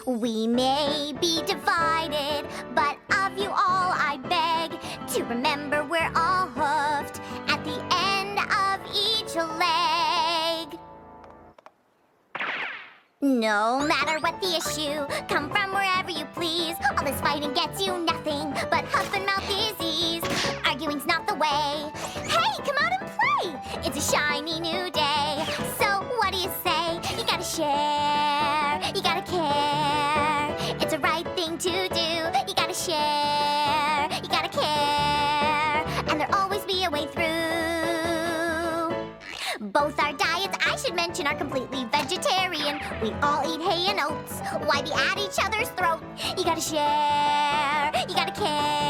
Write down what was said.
We may be divided, but of you all I beg to remember we're all hoofed at the end of each leg. No matter what the issue, come from wherever you please. All this fighting gets you nothing but huff and mouth disease. Arguing's not the way. Hey, come out and play! It's a shiny new day. So what do you say? You gotta share, you gotta care. It's a right thing to do. You gotta share, you gotta care. And there'll always be a way through. Both our diets, I should mention, are completely vegetarian. We all eat hay and oats. Why be at each other's throat? You gotta share, you gotta care.